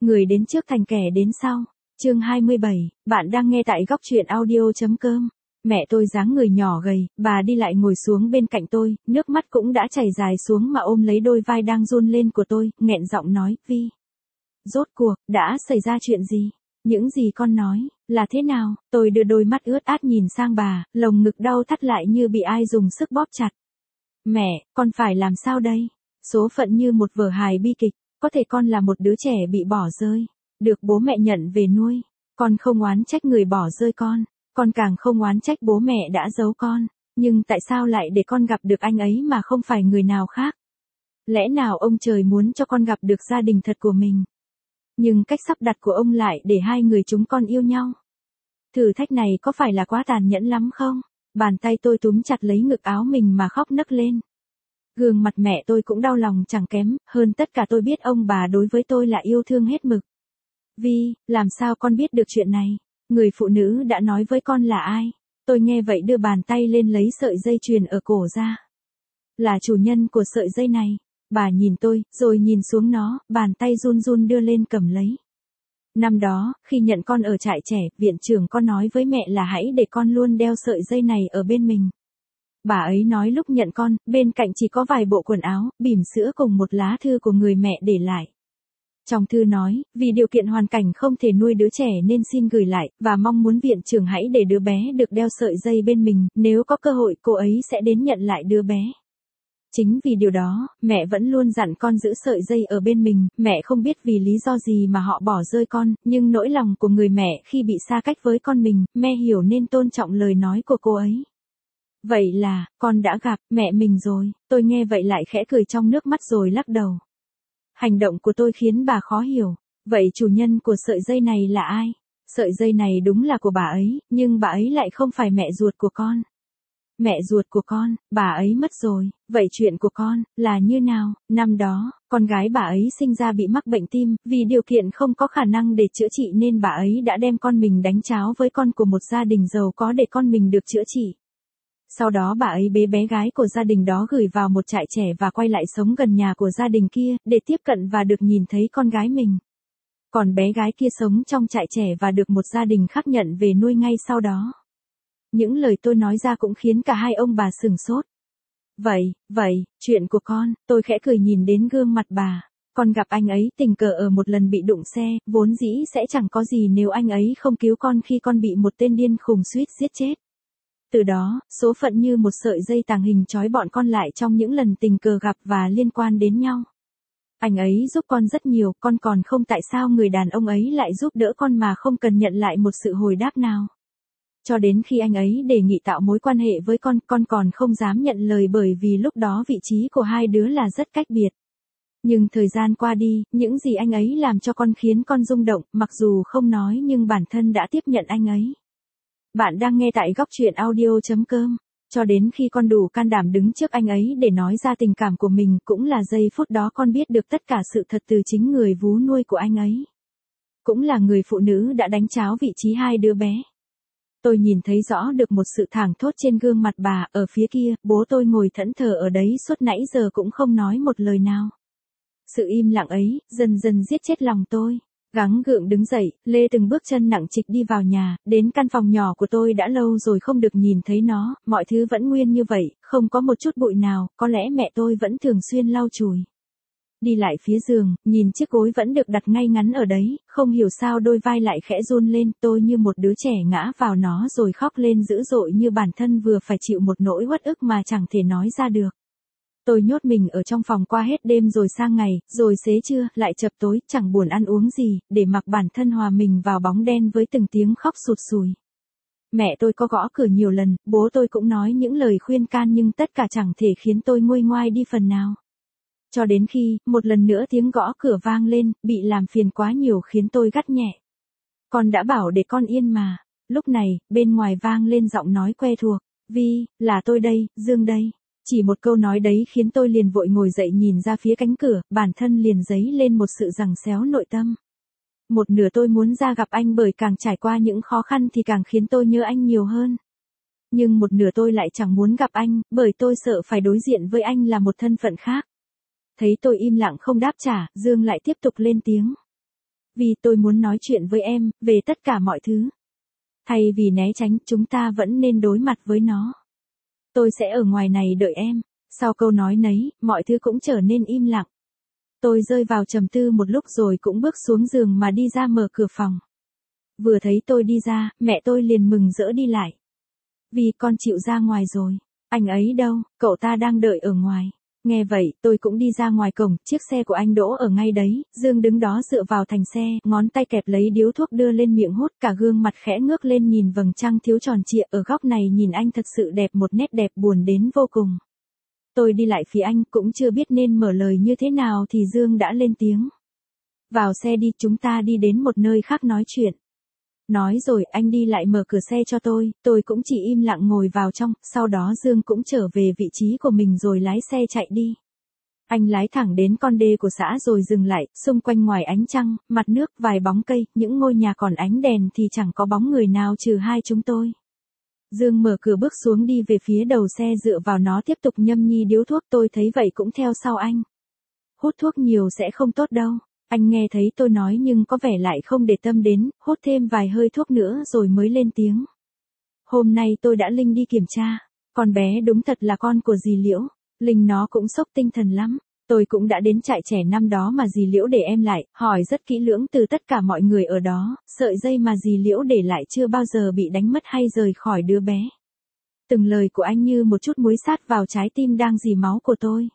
Người đến trước thành kẻ đến sau. Chương 27, bạn đang nghe tại góc truyện audio.com. Mẹ tôi dáng người nhỏ gầy, bà đi lại ngồi xuống bên cạnh tôi, nước mắt cũng đã chảy dài xuống mà ôm lấy đôi vai đang run lên của tôi, nghẹn giọng nói, Vi. Rốt cuộc, đã xảy ra chuyện gì? Những gì con nói, là thế nào? Tôi đưa đôi mắt ướt át nhìn sang bà, lồng ngực đau thắt lại như bị ai dùng sức bóp chặt. Mẹ, con phải làm sao đây? Số phận như một vở hài bi kịch, có thể con là một đứa trẻ bị bỏ rơi, được bố mẹ nhận về nuôi. Con không oán trách người bỏ rơi con càng không oán trách bố mẹ đã giấu con. Nhưng tại sao lại để con gặp được anh ấy mà không phải người nào khác? Lẽ nào ông trời muốn cho con gặp được gia đình thật của mình? Nhưng cách sắp đặt của ông lại để hai người chúng con yêu nhau. Thử thách này có phải là quá tàn nhẫn lắm không? Bàn tay tôi túm chặt lấy ngực áo mình mà khóc nấc lên. Gương mặt mẹ tôi cũng đau lòng chẳng kém, hơn tất cả tôi biết ông bà đối với tôi là yêu thương hết mực. Vi, làm sao con biết được chuyện này? Người phụ nữ đã nói với con là ai? Tôi nghe vậy đưa bàn tay lên lấy sợi dây chuyền ở cổ ra. Là chủ nhân của sợi dây này. Bà nhìn tôi, rồi nhìn xuống nó, bàn tay run run đưa lên cầm lấy. Năm đó, khi nhận con ở trại trẻ, viện trưởng con nói với mẹ là hãy để con luôn đeo sợi dây này ở bên mình. Bà ấy nói lúc nhận con, bên cạnh chỉ có vài bộ quần áo, bỉm sữa cùng một lá thư của người mẹ để lại. Trong thư nói, vì điều kiện hoàn cảnh không thể nuôi đứa trẻ nên xin gửi lại, và mong muốn viện trưởng hãy để đứa bé được đeo sợi dây bên mình, nếu có cơ hội cô ấy sẽ đến nhận lại đứa bé. Chính vì điều đó, mẹ vẫn luôn dặn con giữ sợi dây ở bên mình, mẹ không biết vì lý do gì mà họ bỏ rơi con, nhưng nỗi lòng của người mẹ khi bị xa cách với con mình, mẹ hiểu nên tôn trọng lời nói của cô ấy. Vậy là, con đã gặp mẹ mình rồi. Tôi nghe vậy lại khẽ cười trong nước mắt rồi lắc đầu. Hành động của tôi khiến bà khó hiểu. Vậy chủ nhân của sợi dây này là ai? Sợi dây này đúng là của bà ấy, nhưng bà ấy lại không phải mẹ ruột của con. Mẹ ruột của con, bà ấy mất rồi. Vậy chuyện của con, là như nào? Năm đó, con gái bà ấy sinh ra bị mắc bệnh tim, vì điều kiện không có khả năng để chữa trị nên bà ấy đã đem con mình đánh tráo với con của một gia đình giàu có để con mình được chữa trị. Sau đó bà ấy bế bé gái của gia đình đó gửi vào một trại trẻ và quay lại sống gần nhà của gia đình kia, để tiếp cận và được nhìn thấy con gái mình. Còn bé gái kia sống trong trại trẻ và được một gia đình khác nhận về nuôi ngay sau đó. Những lời tôi nói ra cũng khiến cả hai ông bà sửng sốt. Vậy, chuyện của con, tôi khẽ cười nhìn đến gương mặt bà. Con gặp anh ấy tình cờ ở một lần bị đụng xe, vốn dĩ sẽ chẳng có gì nếu anh ấy không cứu con khi con bị một tên điên khùng suýt giết chết. Từ đó, số phận như một sợi dây tàng hình trói bọn con lại trong những lần tình cờ gặp và liên quan đến nhau. Anh ấy giúp con rất nhiều, con còn không tại sao người đàn ông ấy lại giúp đỡ con mà không cần nhận lại một sự hồi đáp nào. Cho đến khi anh ấy đề nghị tạo mối quan hệ với con còn không dám nhận lời bởi vì lúc đó vị trí của hai đứa là rất cách biệt. Nhưng thời gian qua đi, những gì anh ấy làm cho con khiến con rung động, mặc dù không nói nhưng bản thân đã tiếp nhận anh ấy. Bạn đang nghe tại góc truyện audio.com. Cho đến khi con đủ can đảm đứng trước anh ấy để nói ra tình cảm của mình, cũng là giây phút đó con biết được tất cả sự thật từ chính người vú nuôi của anh ấy. Cũng là người phụ nữ đã đánh tráo vị trí hai đứa bé. Tôi nhìn thấy rõ được một sự thảng thốt trên gương mặt bà, ở phía kia, bố tôi ngồi thẫn thờ ở đấy suốt nãy giờ cũng không nói một lời nào. Sự im lặng ấy, dần dần giết chết lòng tôi. Gắng gượng đứng dậy, lê từng bước chân nặng trịch đi vào nhà, đến căn phòng nhỏ của tôi đã lâu rồi không được nhìn thấy nó, mọi thứ vẫn nguyên như vậy, không có một chút bụi nào, có lẽ mẹ tôi vẫn thường xuyên lau chùi. Đi lại phía giường, nhìn chiếc gối vẫn được đặt ngay ngắn ở đấy, không hiểu sao đôi vai lại khẽ run lên, tôi như một đứa trẻ ngã vào nó rồi khóc lên dữ dội như bản thân vừa phải chịu một nỗi uất ức mà chẳng thể nói ra được. Tôi nhốt mình ở trong phòng qua hết đêm rồi sang ngày, rồi xế trưa, lại chập tối, chẳng buồn ăn uống gì, để mặc bản thân hòa mình vào bóng đen với từng tiếng khóc sụt sùi. Mẹ tôi có gõ cửa nhiều lần, bố tôi cũng nói những lời khuyên can nhưng tất cả chẳng thể khiến tôi nguôi ngoai đi phần nào. Cho đến khi, một lần nữa tiếng gõ cửa vang lên, bị làm phiền quá nhiều khiến tôi gắt nhẹ. Con đã bảo để con yên mà. Lúc này, bên ngoài vang lên giọng nói quen thuộc. Vi, là tôi đây, Dương đây. Chỉ một câu nói đấy khiến tôi liền vội ngồi dậy nhìn ra phía cánh cửa, bản thân liền dấy lên một sự giằng xéo nội tâm. Một nửa tôi muốn ra gặp anh bởi càng trải qua những khó khăn thì càng khiến tôi nhớ anh nhiều hơn. Nhưng một nửa tôi lại chẳng muốn gặp anh, bởi tôi sợ phải đối diện với anh là một thân phận khác. Thấy tôi im lặng không đáp trả, Dương lại tiếp tục lên tiếng. Vì tôi muốn nói chuyện với em, về tất cả mọi thứ. Thay vì né tránh, chúng ta vẫn nên đối mặt với nó. Tôi sẽ ở ngoài này đợi em. Sau câu nói nấy, mọi thứ cũng trở nên im lặng. Tôi rơi vào trầm tư một lúc rồi cũng bước xuống giường mà đi ra mở cửa phòng. Vừa thấy tôi đi ra, mẹ tôi liền mừng rỡ đi lại. Vì con chịu ra ngoài rồi. Anh ấy đâu, cậu ta đang đợi ở ngoài. Nghe vậy, tôi cũng đi ra ngoài cổng, chiếc xe của anh đỗ ở ngay đấy, Dương đứng đó dựa vào thành xe, ngón tay kẹp lấy điếu thuốc đưa lên miệng hút, cả gương mặt khẽ ngước lên nhìn vầng trăng thiếu tròn trịa, ở góc này nhìn anh thật sự đẹp, một nét đẹp buồn đến vô cùng. Tôi đi lại phía anh, cũng chưa biết nên mở lời như thế nào thì Dương đã lên tiếng. Vào xe đi, chúng ta đi đến một nơi khác nói chuyện. Nói rồi anh đi lại mở cửa xe cho tôi cũng chỉ im lặng ngồi vào trong, sau đó Dương cũng trở về vị trí của mình rồi lái xe chạy đi. Anh lái thẳng đến con đê của xã rồi dừng lại, xung quanh ngoài ánh trăng, mặt nước, vài bóng cây, những ngôi nhà còn ánh đèn thì chẳng có bóng người nào trừ hai chúng tôi. Dương mở cửa bước xuống đi về phía đầu xe dựa vào nó tiếp tục nhâm nhi điếu thuốc, tôi thấy vậy cũng theo sau anh. Hút thuốc nhiều sẽ không tốt đâu. Anh nghe thấy tôi nói nhưng có vẻ lại không để tâm đến, hút thêm vài hơi thuốc nữa rồi mới lên tiếng. Hôm nay tôi đã Linh đi kiểm tra. Con bé đúng thật là con của dì Liễu. Linh nó cũng sốc tinh thần lắm. Tôi cũng đã đến trại trẻ năm đó mà dì Liễu để em lại, hỏi rất kỹ lưỡng từ tất cả mọi người ở đó, sợi dây mà dì Liễu để lại chưa bao giờ bị đánh mất hay rời khỏi đứa bé. Từng lời của anh như một chút muối sát vào trái tim đang dì máu của tôi.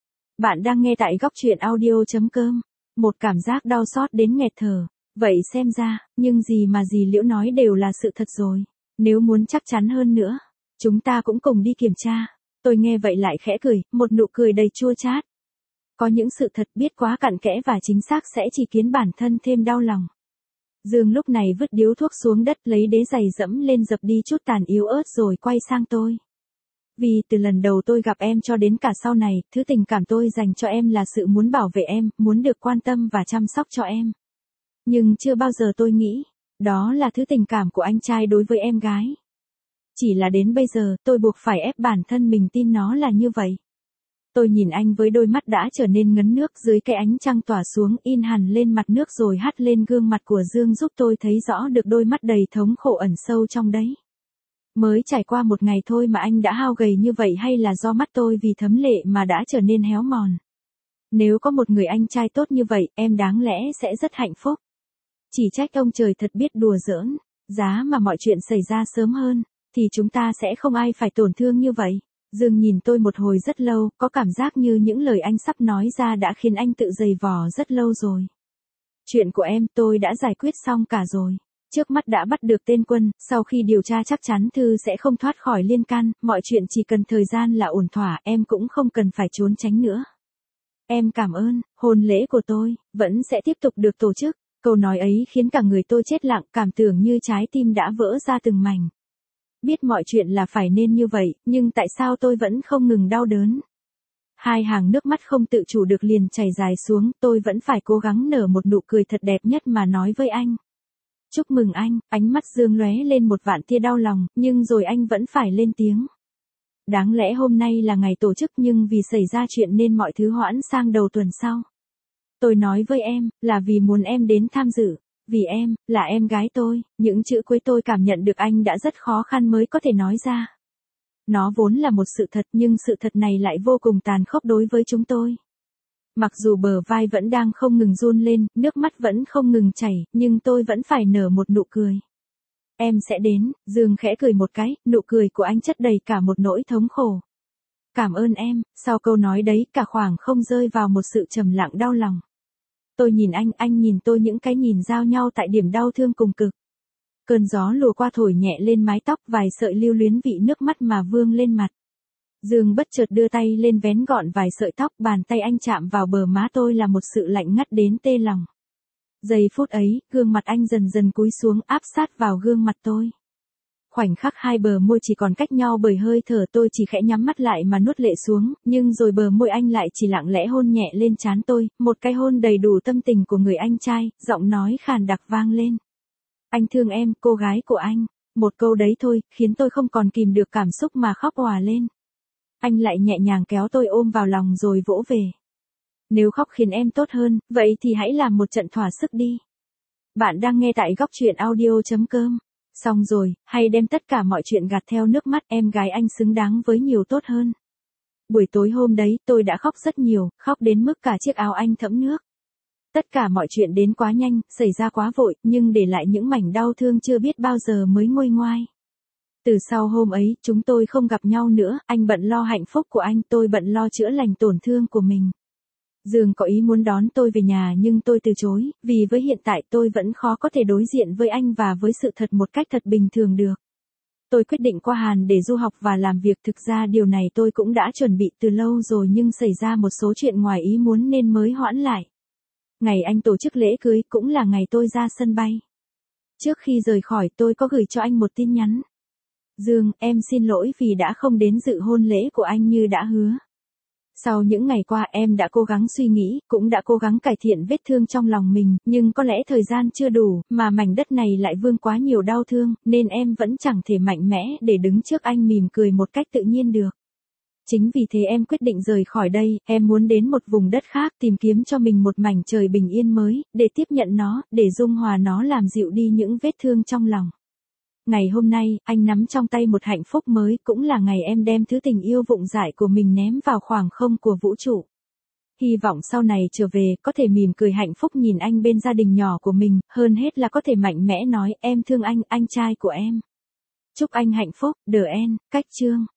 Bạn đang nghe tại góc truyện audio.com. Một cảm giác đau xót đến nghẹt thở. Vậy xem ra, nhưng gì mà dì Liễu nói đều là sự thật rồi. Nếu muốn chắc chắn hơn nữa, chúng ta cũng cùng đi kiểm tra. Tôi nghe vậy lại khẽ cười, một nụ cười đầy chua chát. Có những sự thật biết quá cặn kẽ và chính xác sẽ chỉ khiến bản thân thêm đau lòng. Dương lúc này vứt điếu thuốc xuống đất, lấy đế giày dẫm lên dập đi chút tàn yếu ớt rồi quay sang tôi. Vì từ lần đầu tôi gặp em cho đến cả sau này, thứ tình cảm tôi dành cho em là sự muốn bảo vệ em, muốn được quan tâm và chăm sóc cho em. Nhưng chưa bao giờ tôi nghĩ, đó là thứ tình cảm của anh trai đối với em gái. Chỉ là đến bây giờ, tôi buộc phải ép bản thân mình tin nó là như vậy. Tôi nhìn anh với đôi mắt đã trở nên ngấn nước dưới cái ánh trăng tỏa xuống in hẳn lên mặt nước rồi hắt lên gương mặt của Dương giúp tôi thấy rõ được đôi mắt đầy thống khổ ẩn sâu trong đấy. Mới trải qua một ngày thôi mà anh đã hao gầy như vậy hay là do mắt tôi vì thấm lệ mà đã trở nên héo mòn. Nếu có một người anh trai tốt như vậy, em đáng lẽ sẽ rất hạnh phúc. Chỉ trách ông trời thật biết đùa giỡn, giá mà mọi chuyện xảy ra sớm hơn, thì chúng ta sẽ không ai phải tổn thương như vậy. Dương nhìn tôi một hồi rất lâu, có cảm giác như những lời anh sắp nói ra đã khiến anh tự dày vò rất lâu rồi. Chuyện của em tôi đã giải quyết xong cả rồi. Trước mắt đã bắt được tên Quân, sau khi điều tra chắc chắn Thư sẽ không thoát khỏi liên can, mọi chuyện chỉ cần thời gian là ổn thỏa, em cũng không cần phải trốn tránh nữa. Em cảm ơn, hôn lễ của tôi, vẫn sẽ tiếp tục được tổ chức. Câu nói ấy khiến cả người tôi chết lặng, cảm tưởng như trái tim đã vỡ ra từng mảnh. Biết mọi chuyện là phải nên như vậy, nhưng tại sao tôi vẫn không ngừng đau đớn? Hai hàng nước mắt không tự chủ được liền chảy dài xuống, tôi vẫn phải cố gắng nở một nụ cười thật đẹp nhất mà nói với anh. Chúc mừng anh, ánh mắt Dương lóe lên một vạn tia đau lòng, nhưng rồi anh vẫn phải lên tiếng. Đáng lẽ hôm nay là ngày tổ chức nhưng vì xảy ra chuyện nên mọi thứ hoãn sang đầu tuần sau. Tôi nói với em, là vì muốn em đến tham dự. Vì em, là em gái tôi, những chữ cuối tôi cảm nhận được anh đã rất khó khăn mới có thể nói ra. Nó vốn là một sự thật nhưng sự thật này lại vô cùng tàn khốc đối với chúng tôi. Mặc dù bờ vai vẫn đang không ngừng run lên, nước mắt vẫn không ngừng chảy, nhưng tôi vẫn phải nở một nụ cười. Em sẽ đến, Dương khẽ cười một cái, nụ cười của anh chất đầy cả một nỗi thống khổ. Cảm ơn em, sau câu nói đấy cả khoảng không rơi vào một sự trầm lặng đau lòng. Tôi nhìn anh nhìn tôi, những cái nhìn giao nhau tại điểm đau thương cùng cực. Cơn gió lùa qua thổi nhẹ lên mái tóc, vài sợi lưu luyến vị nước mắt mà vương lên mặt. Dương bất chợt đưa tay lên vén gọn vài sợi tóc, bàn tay anh chạm vào bờ má tôi là một sự lạnh ngắt đến tê lòng. Giây phút ấy, gương mặt anh dần dần cúi xuống áp sát vào gương mặt tôi. Khoảnh khắc hai bờ môi chỉ còn cách nhau bởi hơi thở, tôi chỉ khẽ nhắm mắt lại mà nuốt lệ xuống, nhưng rồi bờ môi anh lại chỉ lặng lẽ hôn nhẹ lên trán tôi, một cái hôn đầy đủ tâm tình của người anh trai, giọng nói khàn đặc vang lên. Anh thương em, cô gái của anh. Một câu đấy thôi, khiến tôi không còn kìm được cảm xúc mà khóc òa lên. Anh lại nhẹ nhàng kéo tôi ôm vào lòng rồi vỗ về. Nếu khóc khiến em tốt hơn, vậy thì hãy làm một trận thỏa sức đi. Bạn đang nghe tại góc truyện audio.com. Xong rồi, hay đem tất cả mọi chuyện gạt theo nước mắt, em gái anh xứng đáng với nhiều tốt hơn. Buổi tối hôm đấy, tôi đã khóc rất nhiều, khóc đến mức cả chiếc áo anh thấm nước. Tất cả mọi chuyện đến quá nhanh, xảy ra quá vội, nhưng để lại những mảnh đau thương chưa biết bao giờ mới nguôi ngoai. Từ sau hôm ấy, chúng tôi không gặp nhau nữa, anh bận lo hạnh phúc của anh, tôi bận lo chữa lành tổn thương của mình. Dương có ý muốn đón tôi về nhà nhưng tôi từ chối, vì với hiện tại tôi vẫn khó có thể đối diện với anh và với sự thật một cách thật bình thường được. Tôi quyết định qua Hàn để du học và làm việc, thực ra điều này tôi cũng đã chuẩn bị từ lâu rồi nhưng xảy ra một số chuyện ngoài ý muốn nên mới hoãn lại. Ngày anh tổ chức lễ cưới cũng là ngày tôi ra sân bay. Trước khi rời khỏi tôi có gửi cho anh một tin nhắn. Dương, em xin lỗi vì đã không đến dự hôn lễ của anh như đã hứa. Sau những ngày qua em đã cố gắng suy nghĩ, cũng đã cố gắng cải thiện vết thương trong lòng mình, nhưng có lẽ thời gian chưa đủ, mà mảnh đất này lại vương quá nhiều đau thương, nên em vẫn chẳng thể mạnh mẽ để đứng trước anh mỉm cười một cách tự nhiên được. Chính vì thế em quyết định rời khỏi đây, em muốn đến một vùng đất khác tìm kiếm cho mình một mảnh trời bình yên mới, để tiếp nhận nó, để dung hòa nó làm dịu đi những vết thương trong lòng. Ngày hôm nay, anh nắm trong tay một hạnh phúc mới, cũng là ngày em đem thứ tình yêu vụng dại của mình ném vào khoảng không của vũ trụ. Hy vọng sau này trở về, có thể mỉm cười hạnh phúc nhìn anh bên gia đình nhỏ của mình, hơn hết là có thể mạnh mẽ nói, em thương anh trai của em. Chúc anh hạnh phúc, The End, Cách Chương.